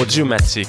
Audiomatique.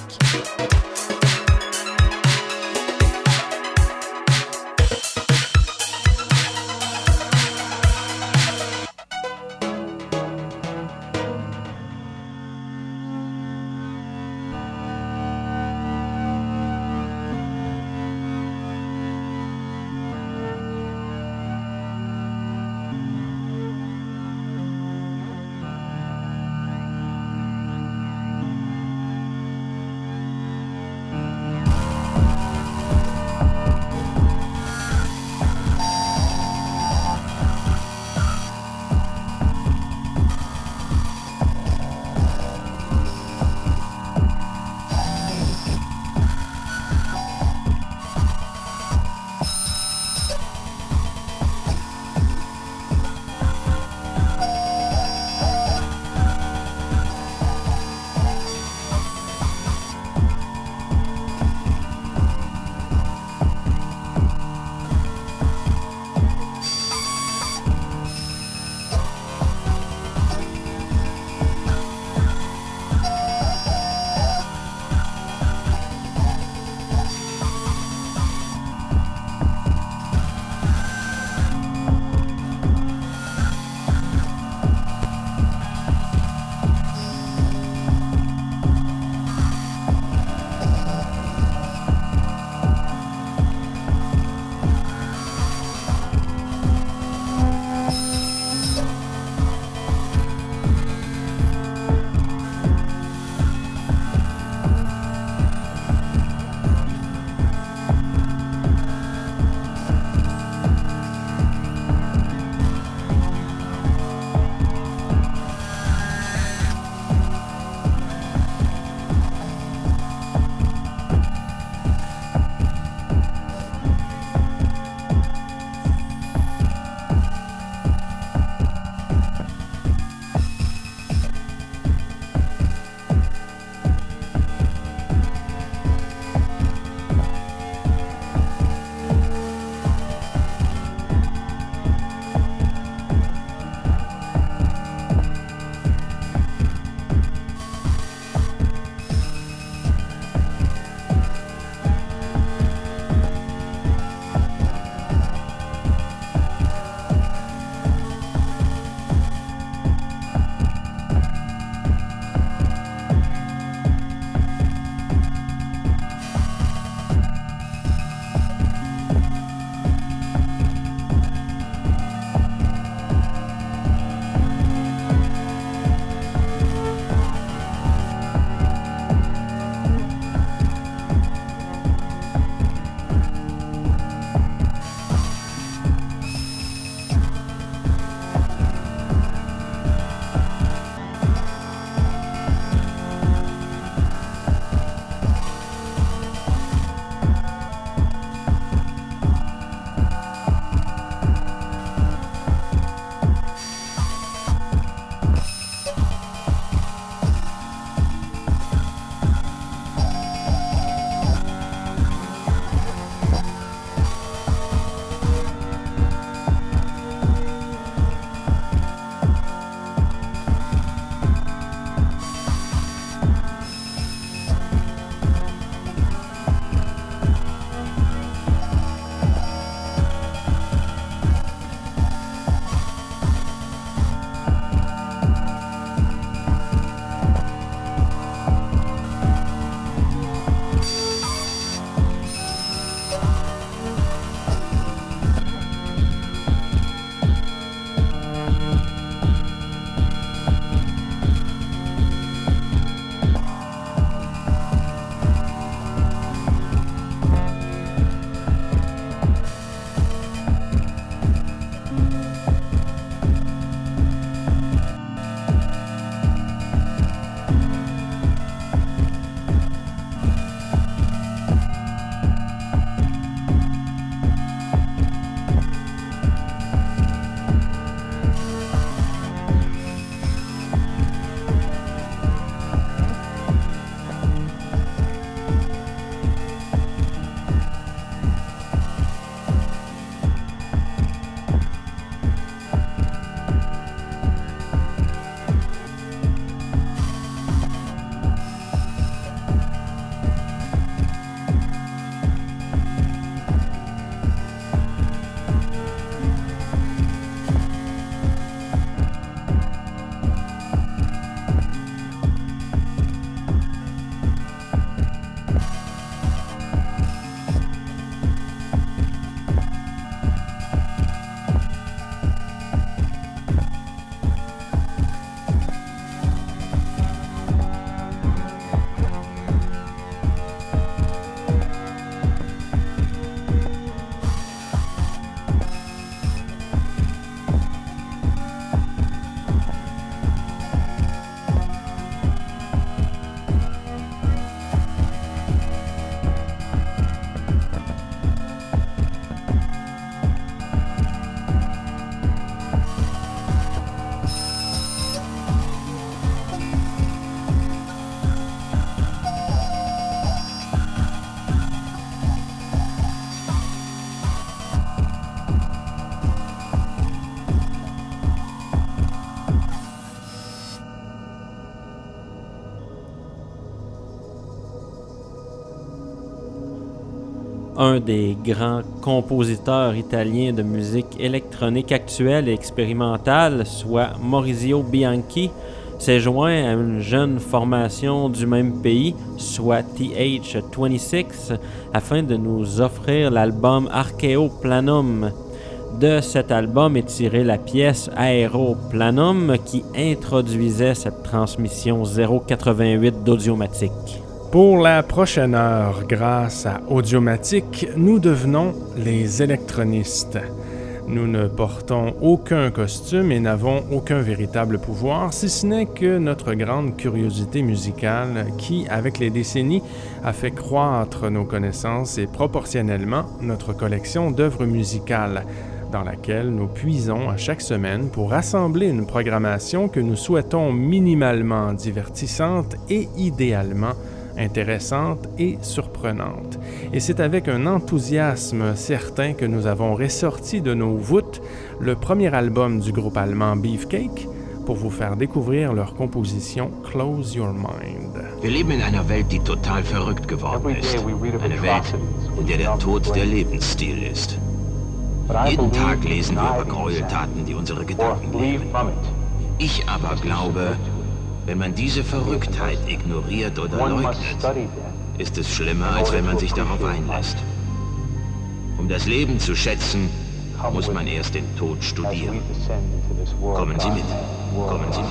un des grands compositeurs italiens de musique électronique actuelle et expérimentale, soit Maurizio Bianchi, s'est joint à une jeune formation du même pays, soit TH26, afin de nous offrir l'album Archeoplanum. De cet album est tirée la pièce Aeroplanum qui introduisait cette transmission 088 d'Audiomatique. Pour la prochaine heure, grâce à Audiomatique, nous devenons les électronistes. Nous ne portons aucun costume et n'avons aucun véritable pouvoir, si ce n'est que notre grande curiosité musicale qui, avec les décennies, a fait croître nos connaissances et proportionnellement notre collection d'œuvres musicales, dans laquelle nous puisons à chaque semaine pour assembler une programmation que nous souhaitons minimalement divertissante et idéalement intéressante et surprenante. Et c'est avec un enthousiasme certain que nous avons ressorti de nos voûtes le premier album du groupe allemand Beefcake pour vous faire découvrir leur composition Close Your Mind. Wir leben in einer Welt, die total verrückt geworden ist. Eine Welt, in der der Tod der Lebensstil ist. Jeden Tag lesen wir über Gräueltaten, die unsere Gedanken lähmen. Ich aber glaube, wenn man diese Verrücktheit ignoriert oder leugnet, ist es schlimmer, als wenn man sich darauf einlässt. Um das Leben zu schätzen, muss man erst den Tod studieren. Kommen Sie mit. Kommen Sie mit.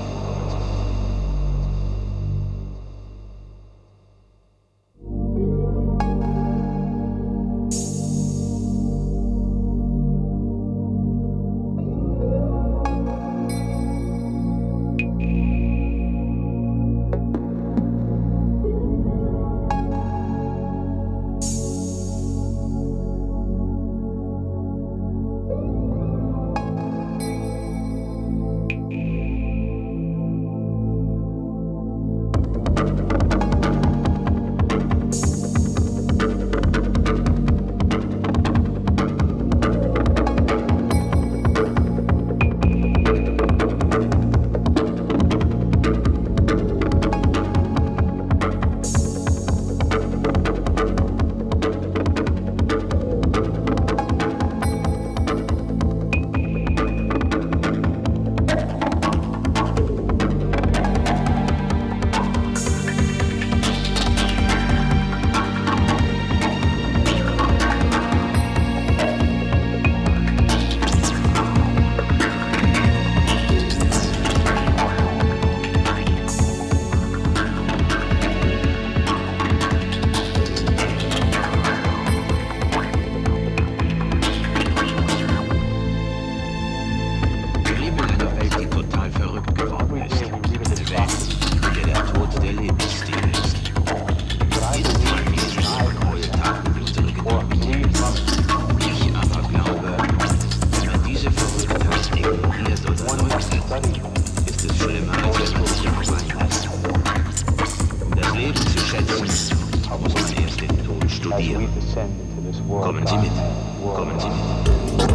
Kommen Sie mit. Kommen Sie mit.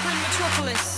sleeper in Metropolis.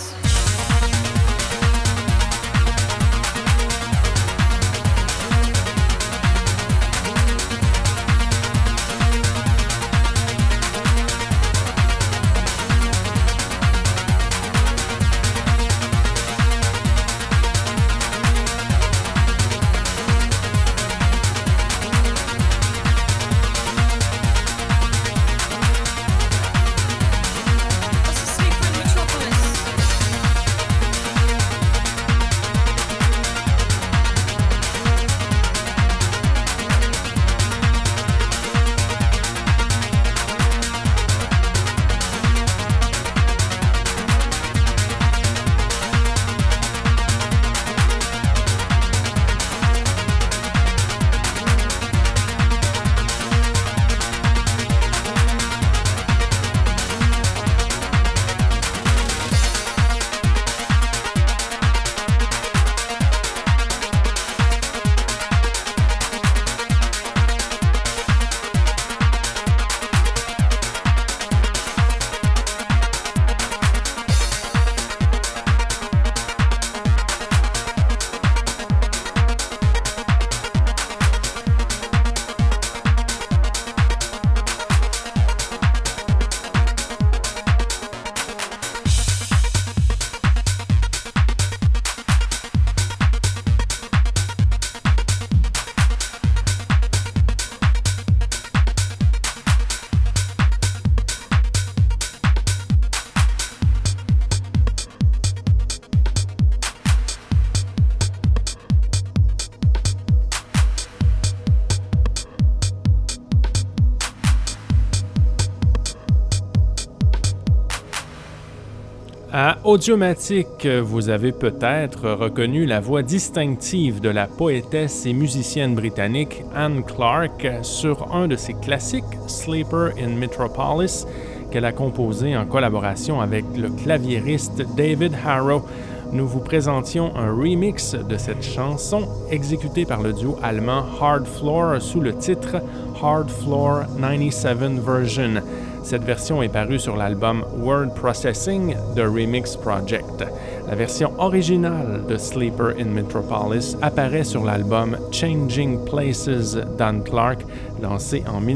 À Audiomatique, vous avez peut-être reconnu la voix distinctive de la poétesse et musicienne britannique Anne Clark sur un de ses classiques, Sleeper in Metropolis, qu'elle a composé en collaboration avec le claviériste David Harrow. Nous vous présentions un remix de cette chanson exécuté par le duo allemand Hard Floor sous le titre Hard Floor 97 Version. Cette version est parue sur l'album Word Processing de Remix Project. La version originale de Sleeper in Metropolis apparaît sur l'album Changing Places d'Anne Clark, lancé en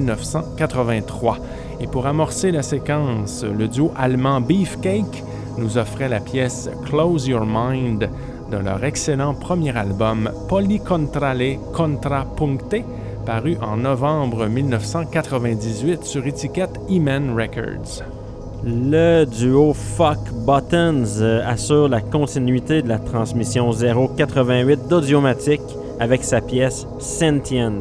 1983. Et pour amorcer la séquence, le duo allemand Beefcake nous offrait la pièce Close Your Mind de leur excellent premier album Polycontrale Contrapuncte, paru en novembre 1998 sur étiquette E-Man Records. Le duo Fuck Buttons assure la continuité de la transmission 088 d'Audiomatique avec sa pièce Sentient.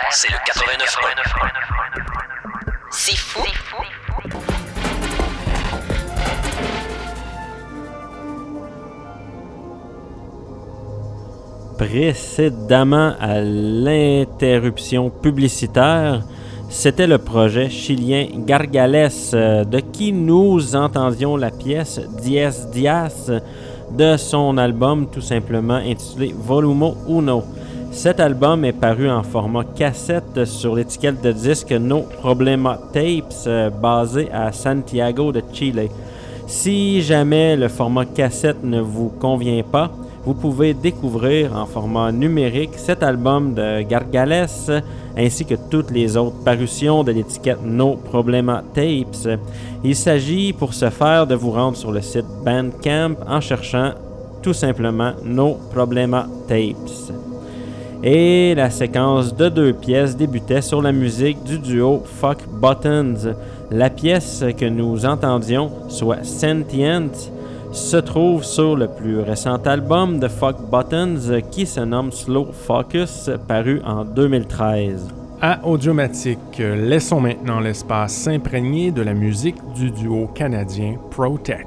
c'est le 89.1. C'est fou. Précédemment à l'interruption publicitaire, c'était le projet chilien Gargales, de qui nous entendions la pièce Dies Dias de son album tout simplement intitulé Volumo Uno. Cet album est paru en format cassette sur l'étiquette de disque No Problema Tapes, basé à Santiago de Chile. Si jamais le format cassette ne vous convient pas, vous pouvez découvrir en format numérique cet album de Gargales ainsi que toutes les autres parutions de l'étiquette No Problema Tapes. Il s'agit pour ce faire de vous rendre sur le site Bandcamp en cherchant tout simplement No Problema Tapes. Et la séquence de 2 pièces débutait sur la musique du duo Fuck Buttons. La pièce que nous entendions, soit Sentient, se trouve sur le plus récent album de Fuck Buttons qui se nomme Slow Focus, paru en 2013. À Audiomatique, laissons maintenant l'espace s'imprégner de la musique du duo canadien Protech.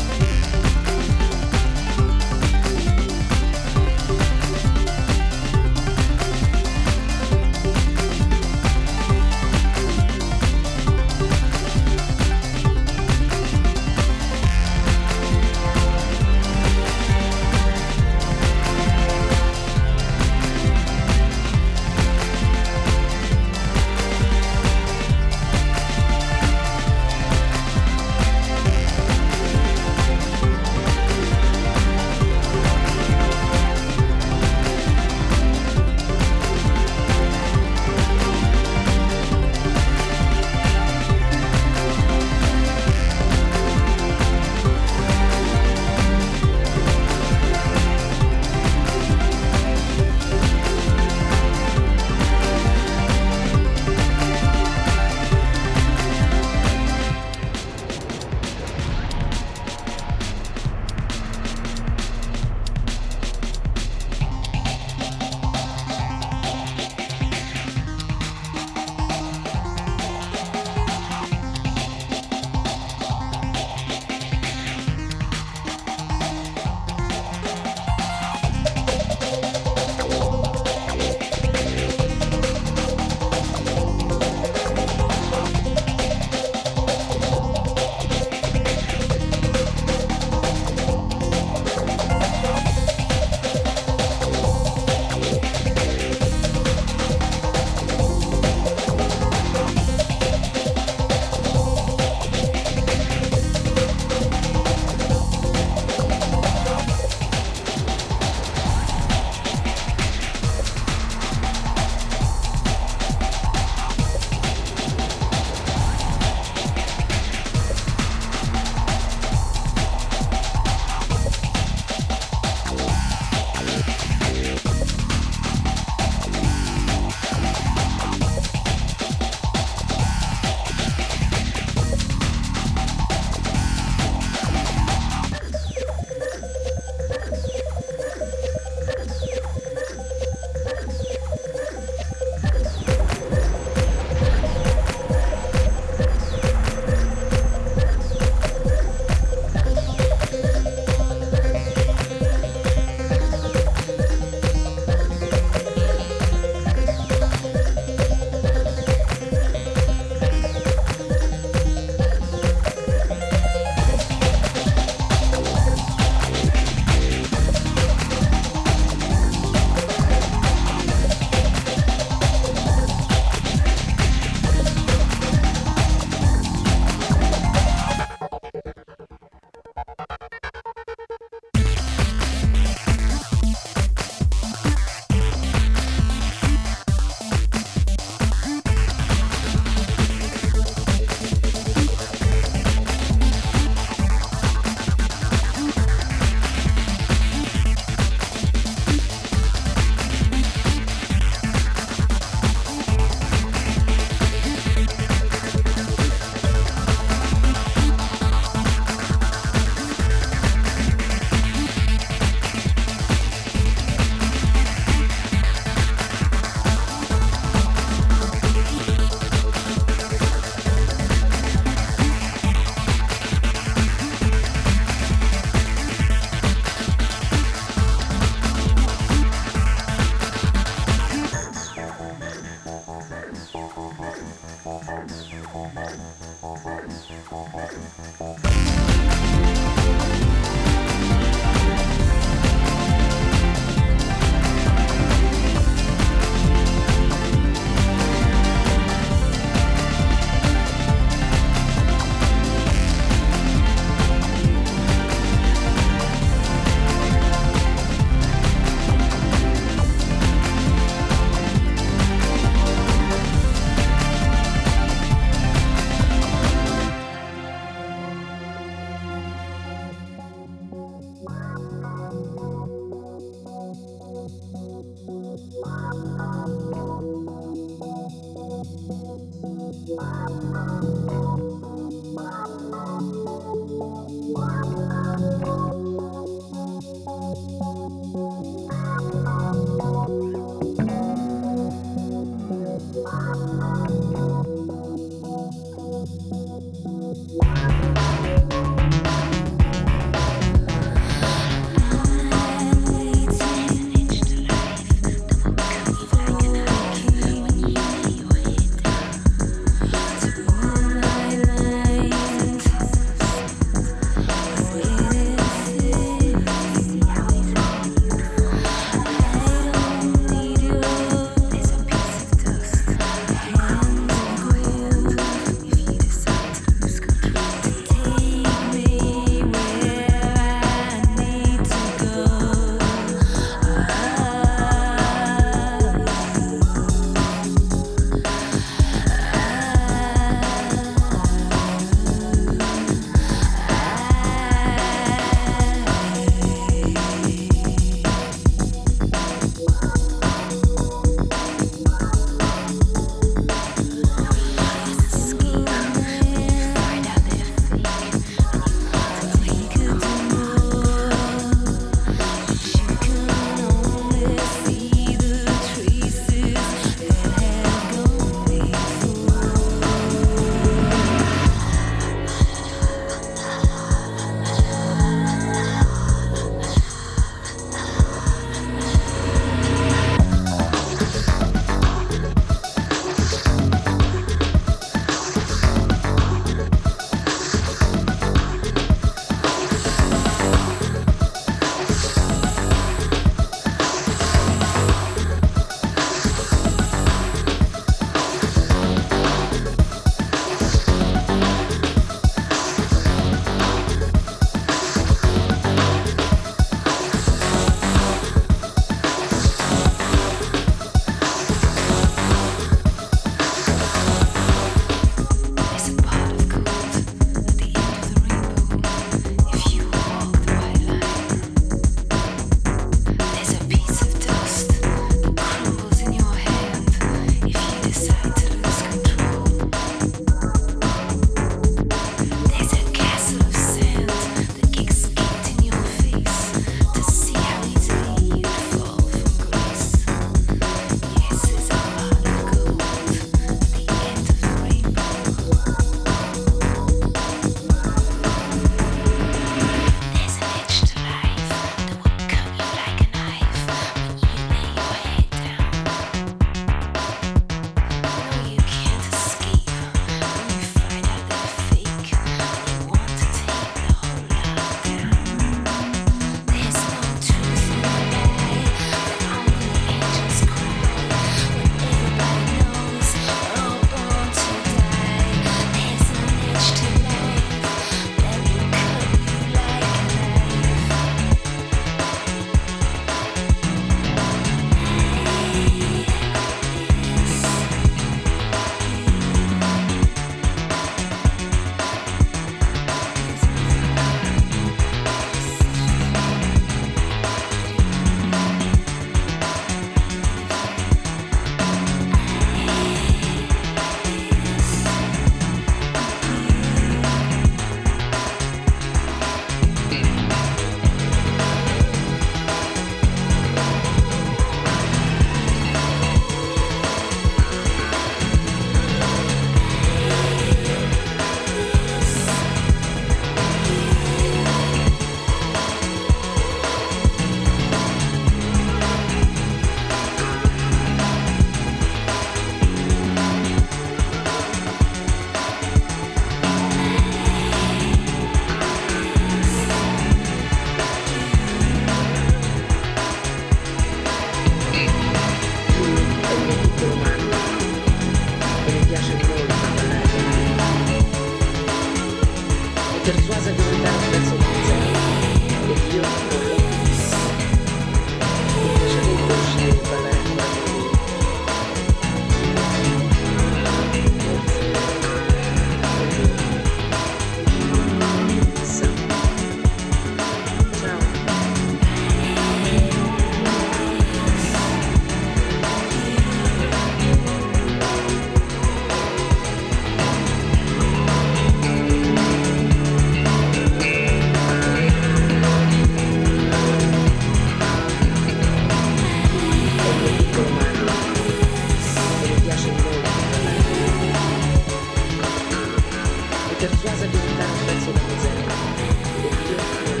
persuasa di evitare un pezzo da miseria. E più ancora,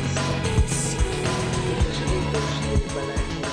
mi piacerebbe uscire di quella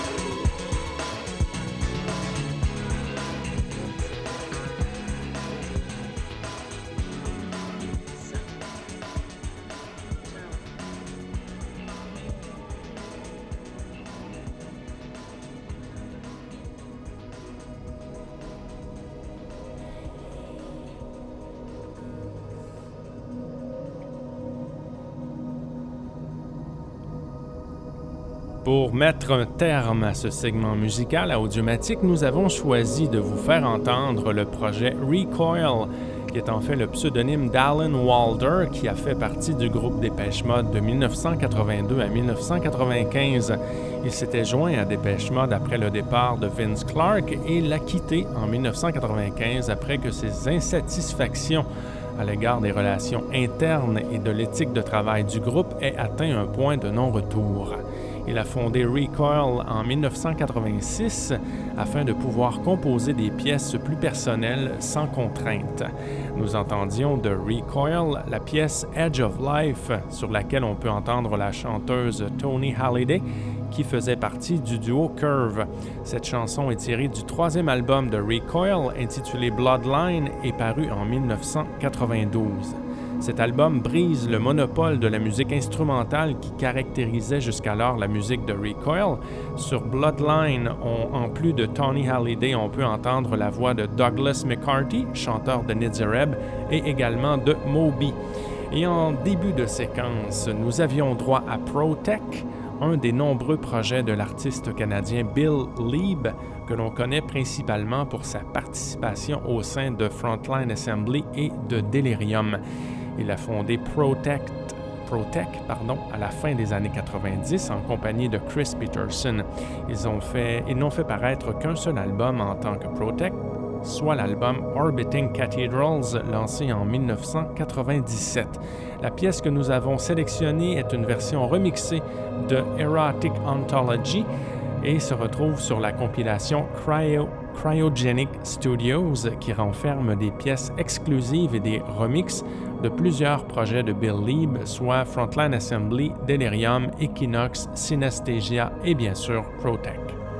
Pour mettre un terme à ce segment musical à Audiomatique, nous avons choisi de vous faire entendre le projet Recoil, qui est en fait le pseudonyme d'Alan Walder, qui a fait partie du groupe Dépêche Mode de 1982 à 1995. Il s'était joint à Dépêche Mode après le départ de Vince Clarke et l'a quitté en 1995 après que ses insatisfactions à l'égard des relations internes et de l'éthique de travail du groupe aient atteint un point de non-retour. Il a fondé Recoil en 1986 afin de pouvoir composer des pièces plus personnelles sans contrainte. Nous entendions de Recoil la pièce Edge of Life, sur laquelle on peut entendre la chanteuse Toni Halliday, qui faisait partie du duo Curve. Cette chanson est tirée du troisième album de Recoil, intitulé Bloodline, et paru en 1992. Cet album brise le monopole de la musique instrumentale qui caractérisait jusqu'alors la musique de Recoil. Sur Bloodline, en plus de Toni Halliday, on peut entendre la voix de Douglas McCarthy, chanteur de Nitzareb, et également de Moby. Et en début de séquence, nous avions droit à Pro-Tech, un des nombreux projets de l'artiste canadien Bill Leeb, que l'on connaît principalement pour sa participation au sein de Frontline Assembly et de Delirium. Il a fondé Pro-Tech à la fin des années 90 en compagnie de Chris Peterson. Ils n'ont fait paraître qu'un seul album en tant que Pro-Tech, soit l'album Orbiting Cathedrals, lancé en 1997. La pièce que nous avons sélectionnée est une version remixée de Erotic Anthology et se retrouve sur la compilation Cryogenic Studios, qui renferme des pièces exclusives et des remixes de plusieurs projets de Bill Leeb, soit Frontline Assembly, Delirium, Equinox, Synesthesia et bien sûr Pro-Tech.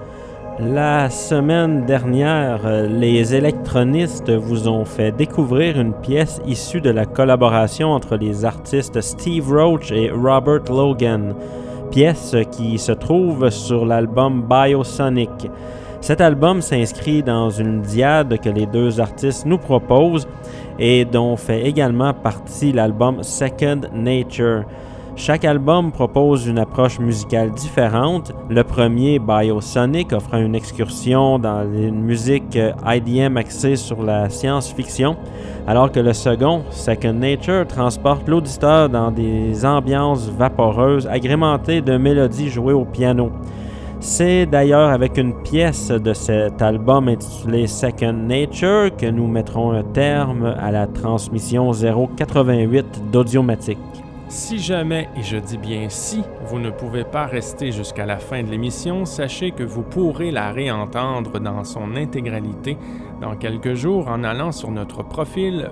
La semaine dernière, les électronistes vous ont fait découvrir une pièce issue de la collaboration entre les artistes Steve Roach et Robert Logan, pièce qui se trouve sur l'album Biosonic. Cet album s'inscrit dans une diade que les deux artistes nous proposent et dont fait également partie l'album Second Nature. Chaque album propose une approche musicale différente. Le premier, Biosonic, offre une excursion dans une musique IDM axée sur la science-fiction, alors que le second, Second Nature, transporte l'auditeur dans des ambiances vaporeuses agrémentées de mélodies jouées au piano. C'est d'ailleurs avec une pièce de cet album intitulé Second Nature que nous mettrons un terme à la transmission 088 d'Audiomatique. Si jamais, et je dis bien si, vous ne pouvez pas rester jusqu'à la fin de l'émission, sachez que vous pourrez la réentendre dans son intégralité dans quelques jours en allant sur notre profil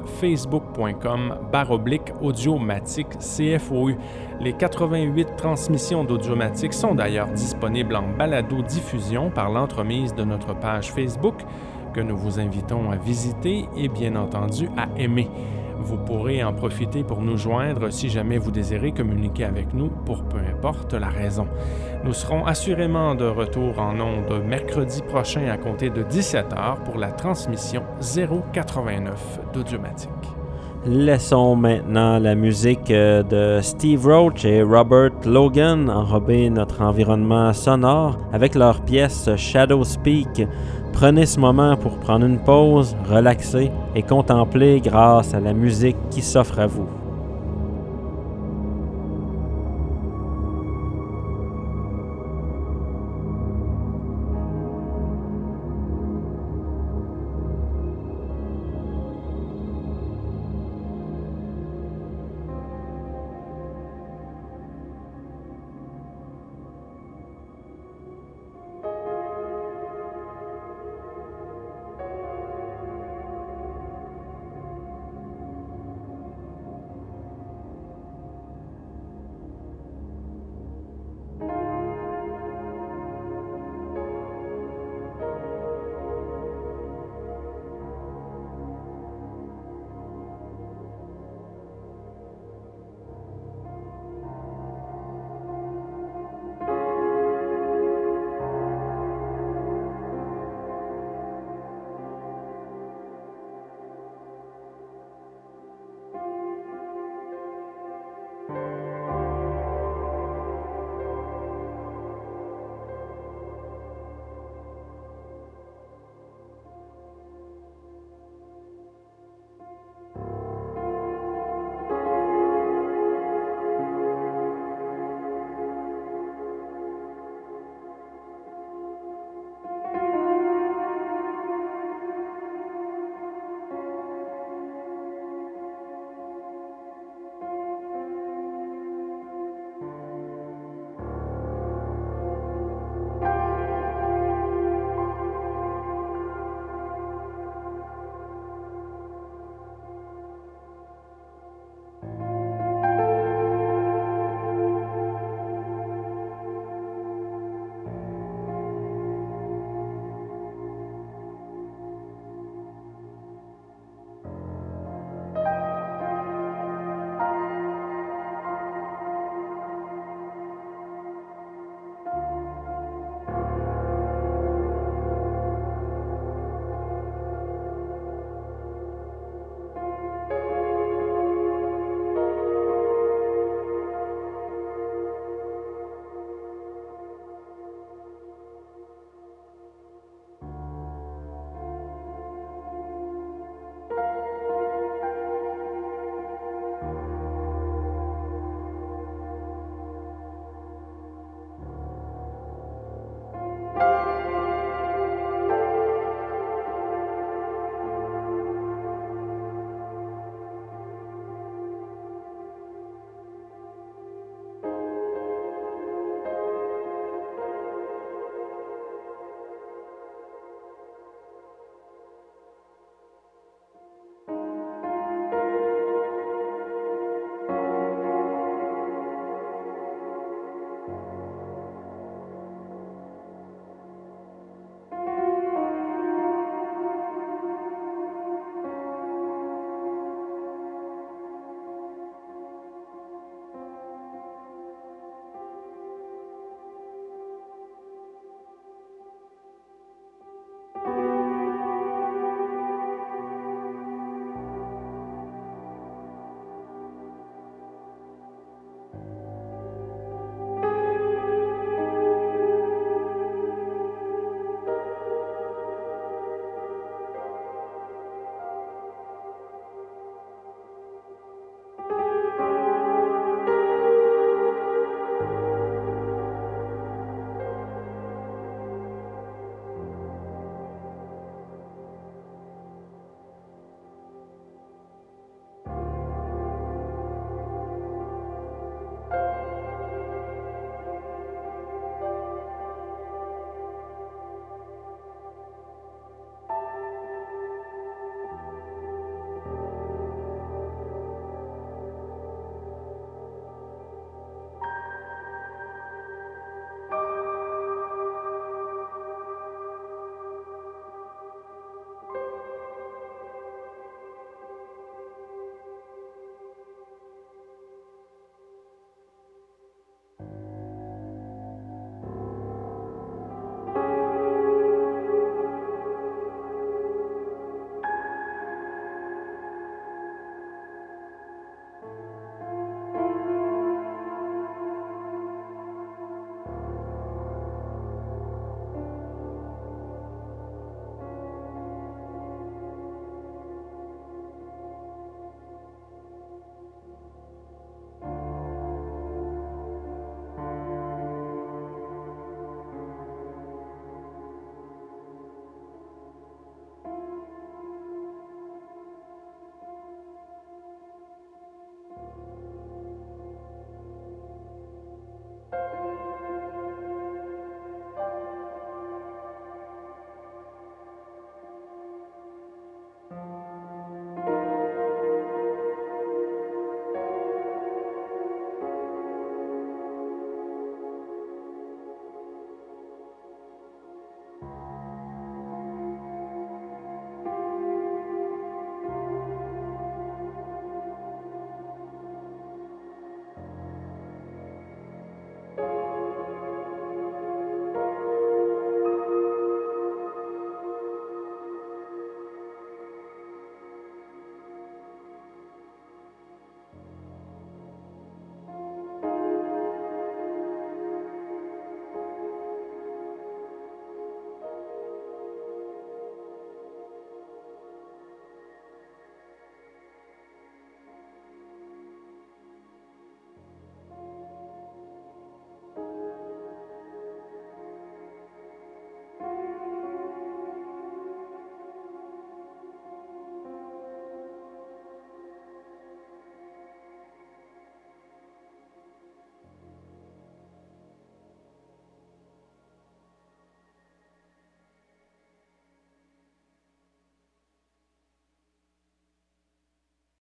facebook.com/audiomatique CFOU. Les 88 transmissions d'Audiomatique sont d'ailleurs disponibles en balado-diffusion par l'entremise de notre page Facebook, que nous vous invitons à visiter et bien entendu à aimer. Vous pourrez en profiter pour nous joindre si jamais vous désirez communiquer avec nous pour peu importe la raison. Nous serons assurément de retour en ondes mercredi prochain à compter de 17h pour la transmission 089 d'Audiomatique. Laissons maintenant la musique de Steve Roach et Robert Logan enrober notre environnement sonore avec leur pièce Shadow Speak. Prenez ce moment pour prendre une pause, relaxer et contempler grâce à la musique qui s'offre à vous.